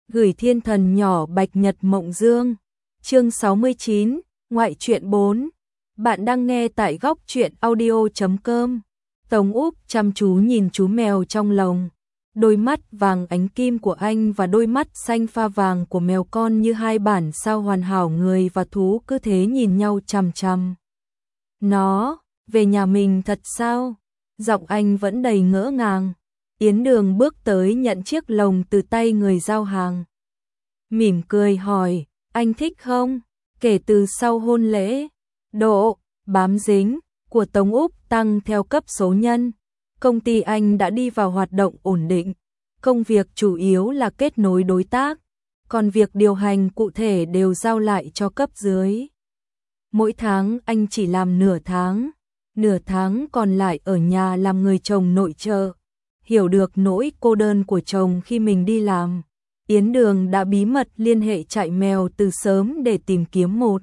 Gửi thiên thần nhỏ Bạch Nhật Mộng Dương. Chương 69, ngoại truyện 4. Bạn đang nghe tại góc truyện audio.com. Tống Úc chăm chú nhìn chú mèo trong lồng. Đôi mắt vàng ánh kim của anh và đôi mắt xanh pha vàng của mèo con như hai bản sao hoàn hảo, người và thú cứ thế nhìn nhau chằm chằm. Nó, về nhà mình thật sao? Giọng anh vẫn đầy ngỡ ngàng. Yến Đường bước tới nhận chiếc lồng từ tay người giao hàng. Mỉm cười hỏi, anh thích không? Kể từ sau hôn lễ, độ bám dính của Tống Úc tăng theo cấp số nhân. Công ty anh đã đi vào hoạt động ổn định. Công việc chủ yếu là kết nối đối tác, còn việc điều hành cụ thể đều giao lại cho cấp dưới. Mỗi tháng anh chỉ làm nửa tháng còn lại ở nhà làm người chồng nội trợ. Hiểu được nỗi cô đơn của chồng khi mình đi làm, Yến Đường đã bí mật liên hệ trại mèo từ sớm để tìm kiếm một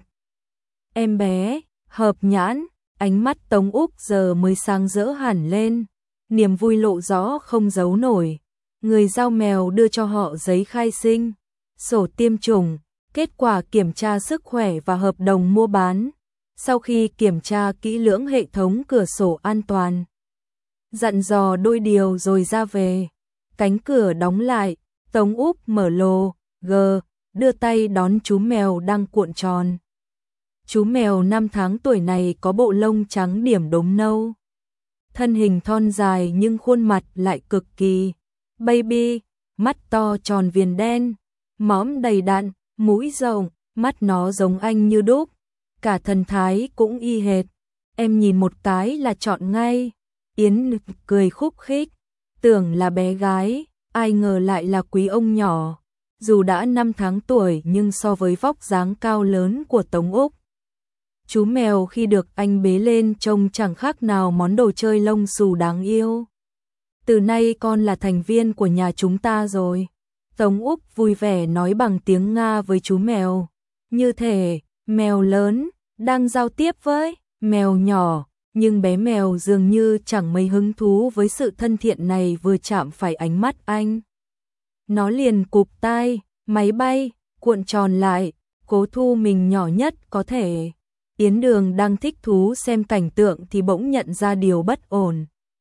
em bé hợp nhãn. Ánh mắt Tống Úc giờ mới sáng rỡ hẳn lên, niềm vui lộ rõ không giấu nổi. Người giao mèo đưa cho họ giấy khai sinh, sổ tiêm chủng, kết quả kiểm tra sức khỏe và hợp đồng mua bán. Sau khi kiểm tra kỹ lưỡng hệ thống cửa sổ an toàn, dặn dò đôi điều rồi ra về. Cánh cửa đóng lại, Tống Úc mở lô đưa tay đón chú mèo đang cuộn tròn. Chú mèo 5 tháng tuổi này có bộ lông trắng điểm đốm nâu, thân hình thon dài nhưng khuôn mặt lại cực kỳ baby, mắt to tròn viền đen, mõm đầy đặn, mũi rộng, mắt nó giống anh như đúc, cả thần thái cũng y hệt. Em nhìn một cái là chọn ngay. Yến cười khúc khích, tưởng là bé gái, ai ngờ lại là quý ông nhỏ. Dù đã 5 tháng tuổi nhưng so với vóc dáng cao lớn của Tống Úc, chú mèo khi được anh bế lên trông chẳng khác nào món đồ chơi lông xù đáng yêu. Từ nay con là thành viên của nhà chúng ta rồi. Tống Úc vui vẻ nói bằng tiếng Nga với chú mèo, như thể mèo lớn đang giao tiếp với mèo nhỏ. Nhưng bé mèo dường như chẳng mấy hứng thú với sự thân thiện này, vừa chạm phải ánh mắt anh, nó liền cụp tai, máy bay, cuộn tròn lại, cố thu mình nhỏ nhất có thể. Yến Đường đang thích thú xem cảnh tượng thì bỗng nhận ra điều bất ổn.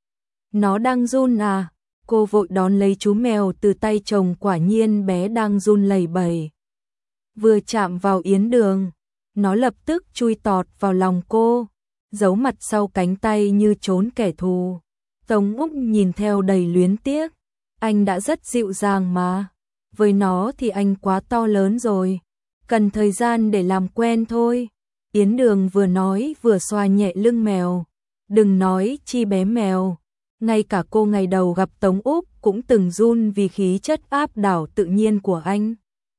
Nó đang run à? Cô vội đón lấy chú mèo từ tay chồng, quả nhiên bé đang run lẩy bẩy. Vừa chạm vào Yến Đường, nó lập tức chui tọt vào lòng cô, giấu mặt sau cánh tay như trốn kẻ thù. Tống Úc nhìn theo đầy luyến tiếc. Anh đã rất dịu dàng mà. Với nó thì anh quá to lớn rồi. Cần thời gian để làm quen thôi. Yến Đường vừa nói vừa xoa nhẹ lưng mèo. Đừng nói chi bé mèo. Ngay cả cô ngày đầu gặp Tống Úc cũng từng run vì khí chất áp đảo tự nhiên của anh.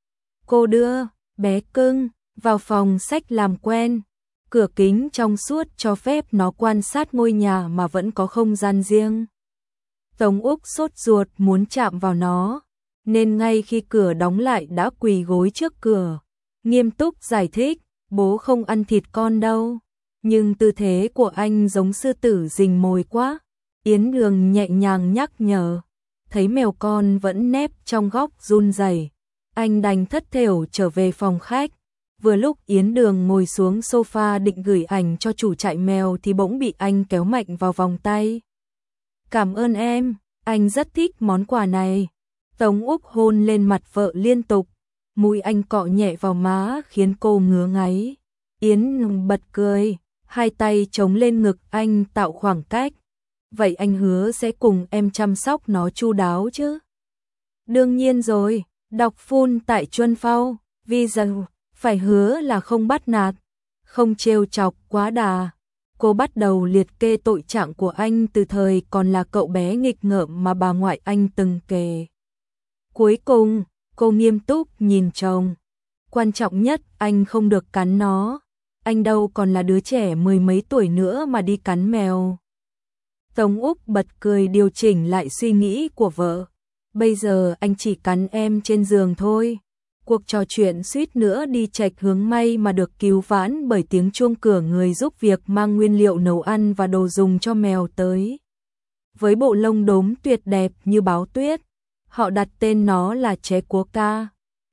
Cô đưa bé cưng vào phòng sách làm quen. Cửa kính trong suốt cho phép nó quan sát ngôi nhà mà vẫn có không gian riêng. Tống Úc sốt ruột muốn chạm vào nó, nên ngay khi cửa đóng lại đã quỳ gối trước cửa, nghiêm túc giải thích, bố không ăn thịt con đâu. Nhưng tư thế của anh giống sư tử rình mồi quá. Yến Đường nhẹ nhàng nhắc nhở, thấy mèo con vẫn nép trong góc run rẩy, anh đành thất thểu trở về phòng khách. Vừa lúc Yến Đường ngồi xuống sofa định gửi ảnh cho chủ trại mèo thì bỗng bị anh kéo mạnh vào vòng tay. Cảm ơn em, anh rất thích món quà này. Tống Úc hôn lên mặt vợ liên tục, mũi anh cọ nhẹ vào má khiến cô ngứa ngáy. Yến bật cười, hai tay chống lên ngực anh tạo khoảng cách. Vậy anh hứa sẽ cùng em chăm sóc nó chu đáo chứ? Đương nhiên rồi, đọc full tại Chuân Phao, Visa. Phải hứa là không bắt nạt, không trêu chọc quá đà. Cô bắt đầu liệt kê tội trạng của anh từ thời còn là cậu bé nghịch ngợm mà bà ngoại anh từng kể. Cuối cùng, cô nghiêm túc nhìn chồng. Quan trọng nhất, anh không được cắn nó. Anh đâu còn là đứa trẻ 10 mấy tuổi nữa mà đi cắn mèo. Tống Úc bật cười điều chỉnh lại suy nghĩ của vợ. Bây giờ anh chỉ cắn em trên giường thôi. Cuộc trò chuyện suýt nữa đi chệch hướng may mà được cứu vãn bởi tiếng chuông cửa người giúp việc mang nguyên liệu nấu ăn và đồ dùng cho mèo tới. Với bộ lông đốm tuyệt đẹp như báo tuyết, họ đặt tên nó là Chế Cúa Ca.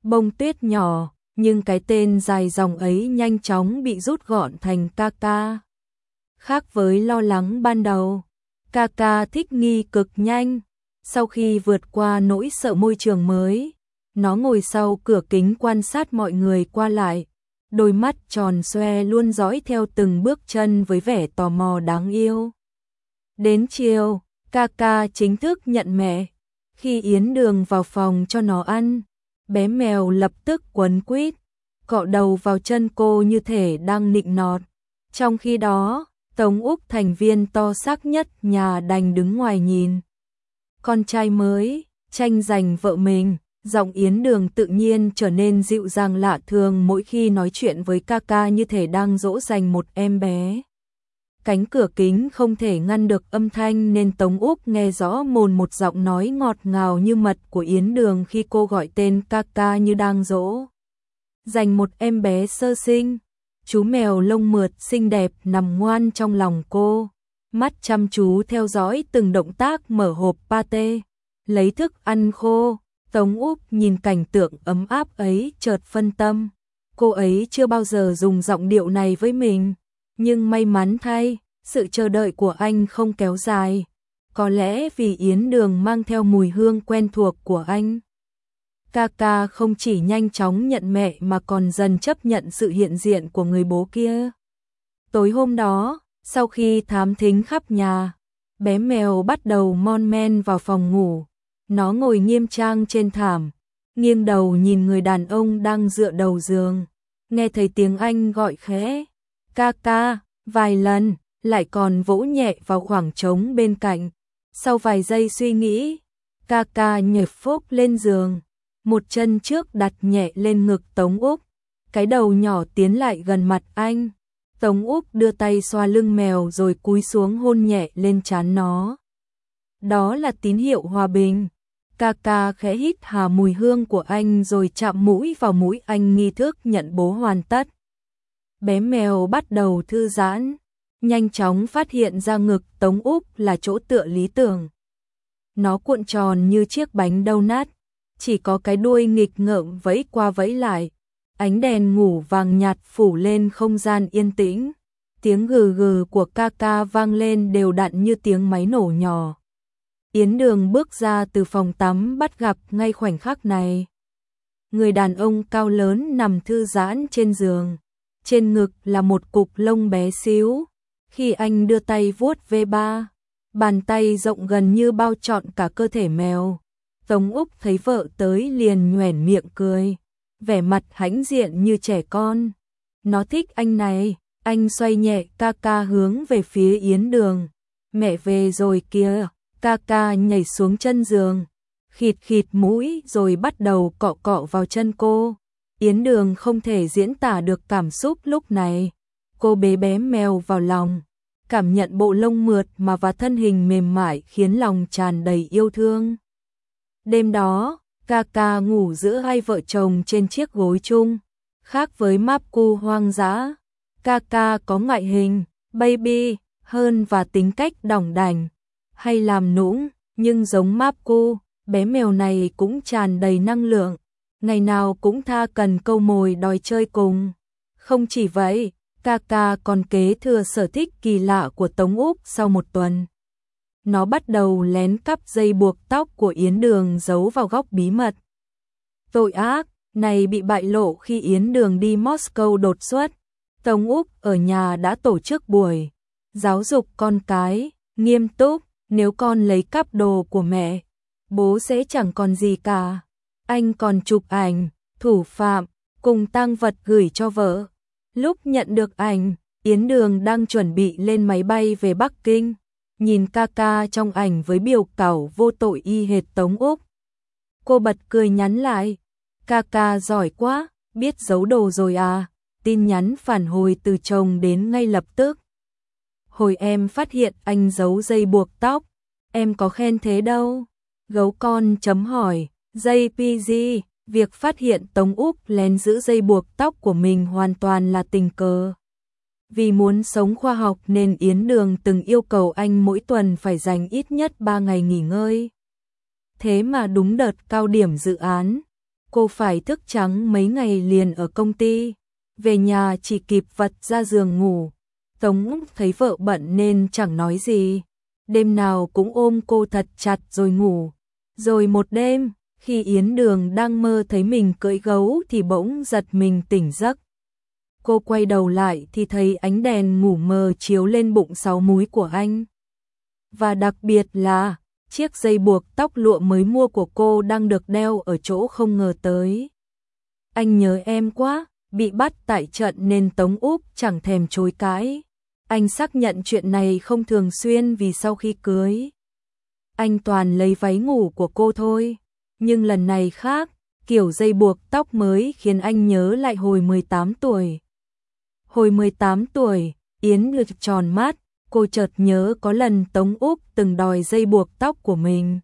bông tuyết nhỏ, nhưng cái tên dài dòng ấy nhanh chóng bị rút gọn thành ca ca. Khác với lo lắng ban đầu, ca ca thích nghi cực nhanh. Sau khi vượt qua nỗi sợ môi trường mới, nó ngồi sau cửa kính quan sát mọi người qua lại, đôi mắt tròn xoe luôn dõi theo từng bước chân với vẻ tò mò đáng yêu. Đến chiều, ca ca chính thức nhận mẹ. Khi Yến Đường vào phòng cho nó ăn, bé mèo lập tức quấn quýt, cọ đầu vào chân cô như thể đang nịnh nọt. Trong khi đó, Tống Úc, thành viên to xác nhất nhà, đành đứng ngoài nhìn. Con trai mới tranh giành vợ mình, giọng Yến Đường tự nhiên trở nên dịu dàng lạ thường mỗi khi nói chuyện với ca ca, như thể đang dỗ dành một em bé. Cánh cửa kính không thể ngăn được âm thanh nên Tống Úc nghe rõ mồn một giọng nói ngọt ngào như mật của Yến Đường khi cô gọi tên ca ca như đang dỗ dành một em bé sơ sinh. Chú mèo lông mượt xinh đẹp nằm ngoan trong lòng cô, mắt chăm chú theo dõi từng động tác mở hộp pate, lấy thức ăn khô. Tống Úc nhìn cảnh tượng ấm áp ấy chợt phân tâm. Cô ấy chưa bao giờ dùng giọng điệu này với mình, nhưng may mắn thay, sự chờ đợi của anh không kéo dài. Có lẽ vì Yến Đường mang theo mùi hương quen thuộc của anh. Ca ca không chỉ nhanh chóng nhận mẹ mà còn dần chấp nhận sự hiện diện của người bố kia. Tối hôm đó, sau khi thám thính khắp nhà, bé mèo bắt đầu mon men vào phòng ngủ. Nó ngồi nghiêm trang trên thảm, nghiêng đầu nhìn người đàn ông đang dựa đầu giường. Nghe thấy tiếng anh gọi khẽ ca ca vài lần, lại còn vỗ nhẹ vào khoảng trống bên cạnh. Sau vài giây suy nghĩ, ca ca nhảy phốc lên giường, một chân trước đặt nhẹ lên ngực Tống Úc, cái đầu nhỏ tiến lại gần mặt anh. Tống Úc đưa tay xoa lưng mèo rồi cúi xuống hôn nhẹ lên trán nó. Đó là tín hiệu hòa bình. Ca ca khẽ hít hà mùi hương của anh rồi chạm mũi vào mũi anh, nghi thức nhận bố hoàn tất. Bé mèo bắt đầu thư giãn, nhanh chóng phát hiện ra ngực Tống Úc là chỗ tựa lý tưởng. Nó cuộn tròn như chiếc bánh donut, chỉ có cái đuôi nghịch ngợm vẫy qua vẫy lại. Ánh đèn ngủ vàng nhạt phủ lên không gian yên tĩnh. Tiếng gừ gừ của ca ca vang lên đều đặn như tiếng máy nổ nhỏ. Yến Đường bước ra từ phòng tắm bắt gặp ngay khoảnh khắc này. Người đàn ông cao lớn nằm thư giãn trên giường. Trên ngực là một cục lông bé xíu. Khi anh đưa tay vuốt ve bàn tay rộng gần như bao trọn cả cơ thể mèo. Tống Úc thấy vợ tới liền nhoẻn miệng cười, vẻ mặt hãnh diện như trẻ con. Nó thích anh này. Anh xoay nhẹ ca ca hướng về phía Yến Đường. Mẹ về rồi kìa. Ca ca nhảy xuống chân giường, khịt khịt mũi rồi bắt đầu cọ cọ vào chân cô. Yến Đường không thể diễn tả được cảm xúc lúc này. Cô bế bé mèo vào lòng, cảm nhận bộ lông mượt mà và thân hình mềm mại khiến lòng tràn đầy yêu thương. Đêm đó, ca ca ngủ giữa hai vợ chồng trên chiếc gối chung. Khác với Mapcu hoang dã, ca ca có ngoại hình baby hơn và tính cách đỏng đảnh hay làm nũng, nhưng giống Mapcu, bé mèo này cũng tràn đầy năng lượng, ngày nào cũng tha cần câu mồi đòi chơi cùng. Không chỉ vậy, ca ca còn kế thừa sở thích kỳ lạ của Tống Úc sau một tuần. Nó bắt đầu lén cắp dây buộc tóc của Yến Đường giấu vào góc bí mật. Tội ác này bị bại lộ khi Yến Đường đi Moscow đột xuất. Tống Úc ở nhà đã tổ chức buổi giáo dục con cái, nghiêm túc. Nếu con lấy cắp đồ của mẹ, bố sẽ chẳng còn gì cả. Anh còn chụp ảnh thủ phạm cùng tang vật gửi cho vợ. Lúc nhận được ảnh, Yến Đường đang chuẩn bị lên máy bay về Bắc Kinh. Nhìn ca ca trong ảnh với biểu cảm vô tội y hệt Tống Úc. Cô bật cười nhắn lại. Ca ca giỏi quá, biết giấu đồ rồi à. Tin nhắn phản hồi từ chồng đến ngay lập tức. Hồi em phát hiện anh giấu dây buộc tóc, em có khen thế đâu. Gấu con chấm hỏi, JPG, việc phát hiện Tống Úc lén giữ dây buộc tóc của mình hoàn toàn là tình cờ. Vì muốn sống khoa học nên Yến Đường từng yêu cầu anh mỗi tuần phải dành ít nhất 3 ngày nghỉ ngơi. Thế mà đúng đợt cao điểm dự án, cô phải thức trắng mấy ngày liền ở công ty, về nhà chỉ kịp vật ra giường ngủ. Tống Úc thấy vợ bận nên chẳng nói gì, đêm nào cũng ôm cô thật chặt rồi ngủ. Rồi một đêm, khi Yến Đường đang mơ thấy mình cưỡi gấu thì bỗng giật mình tỉnh giấc. Cô quay đầu lại thì thấy ánh đèn ngủ mờ chiếu lên bụng 6 múi của anh. Và đặc biệt là, chiếc dây buộc tóc lụa mới mua của cô đang được đeo ở chỗ không ngờ tới. Anh nhớ em quá, bị bắt tại trận nên Tống Úc chẳng thèm chối cãi. Anh xác nhận chuyện này không thường xuyên vì sau khi cưới, anh toàn lấy váy ngủ của cô thôi. Nhưng lần này khác, kiểu dây buộc tóc mới khiến anh nhớ lại hồi 18 tuổi. Hồi 18 tuổi, Yến ngực tròn mắt, cô chợt nhớ có lần Tống Úc từng đòi dây buộc tóc của mình.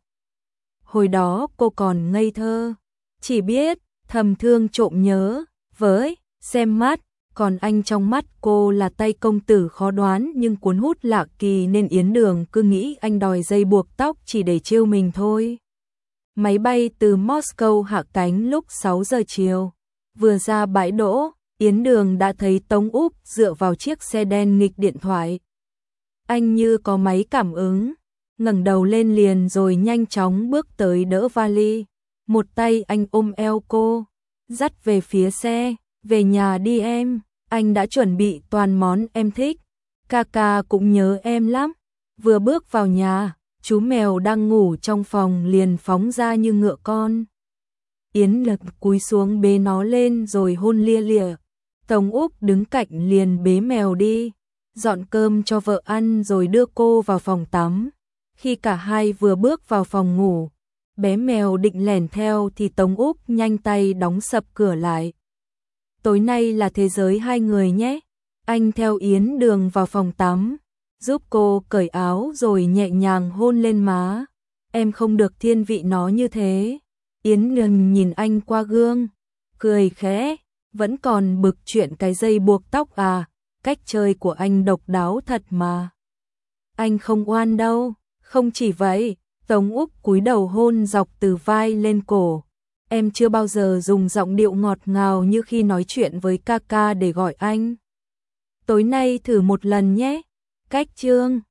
Hồi đó cô còn ngây thơ, chỉ biết thầm thương trộm nhớ, với xem mắt, còn anh trong mắt cô là tay công tử khó đoán nhưng cuốn hút lạ kỳ nên Yến Đường cứ nghĩ anh đòi dây buộc tóc chỉ để trêu mình thôi. Máy bay từ Moscow hạ cánh lúc 6 giờ chiều. Vừa ra bãi đỗ, Yến Đường đã thấy Tống Úc dựa vào chiếc xe đen nghịch điện thoại. Anh như có máy cảm ứng, ngẩng đầu lên liền rồi nhanh chóng bước tới đỡ vali. Một tay anh ôm eo cô, dắt về phía xe, về nhà đi em, anh đã chuẩn bị toàn món em thích. Ca cũng nhớ em lắm. Vừa bước vào nhà, chú mèo đang ngủ trong phòng liền phóng ra như ngựa con. Yến Lực cúi xuống bế nó lên rồi hôn lia lịa. Tống Úc đứng cạnh liền bế mèo đi, dọn cơm cho vợ ăn rồi đưa cô vào phòng tắm. Khi cả hai vừa bước vào phòng ngủ, bé mèo định lẻn theo thì Tống Úc nhanh tay đóng sập cửa lại. Tối nay là thế giới hai người nhé. Anh theo Yến Đường vào phòng tắm, giúp cô cởi áo rồi nhẹ nhàng hôn lên má. Em không được thiên vị nó như thế. Yến Đường nhìn anh qua gương, cười khẽ, vẫn còn bực chuyện cái dây buộc tóc à, cách chơi của anh độc đáo thật mà. Anh không oan đâu, không chỉ vậy, Tống Úc cúi đầu hôn dọc từ vai lên cổ. Em chưa bao giờ dùng giọng điệu ngọt ngào như khi nói chuyện với ca để gọi anh. Tối nay thử một lần nhé. Cách chương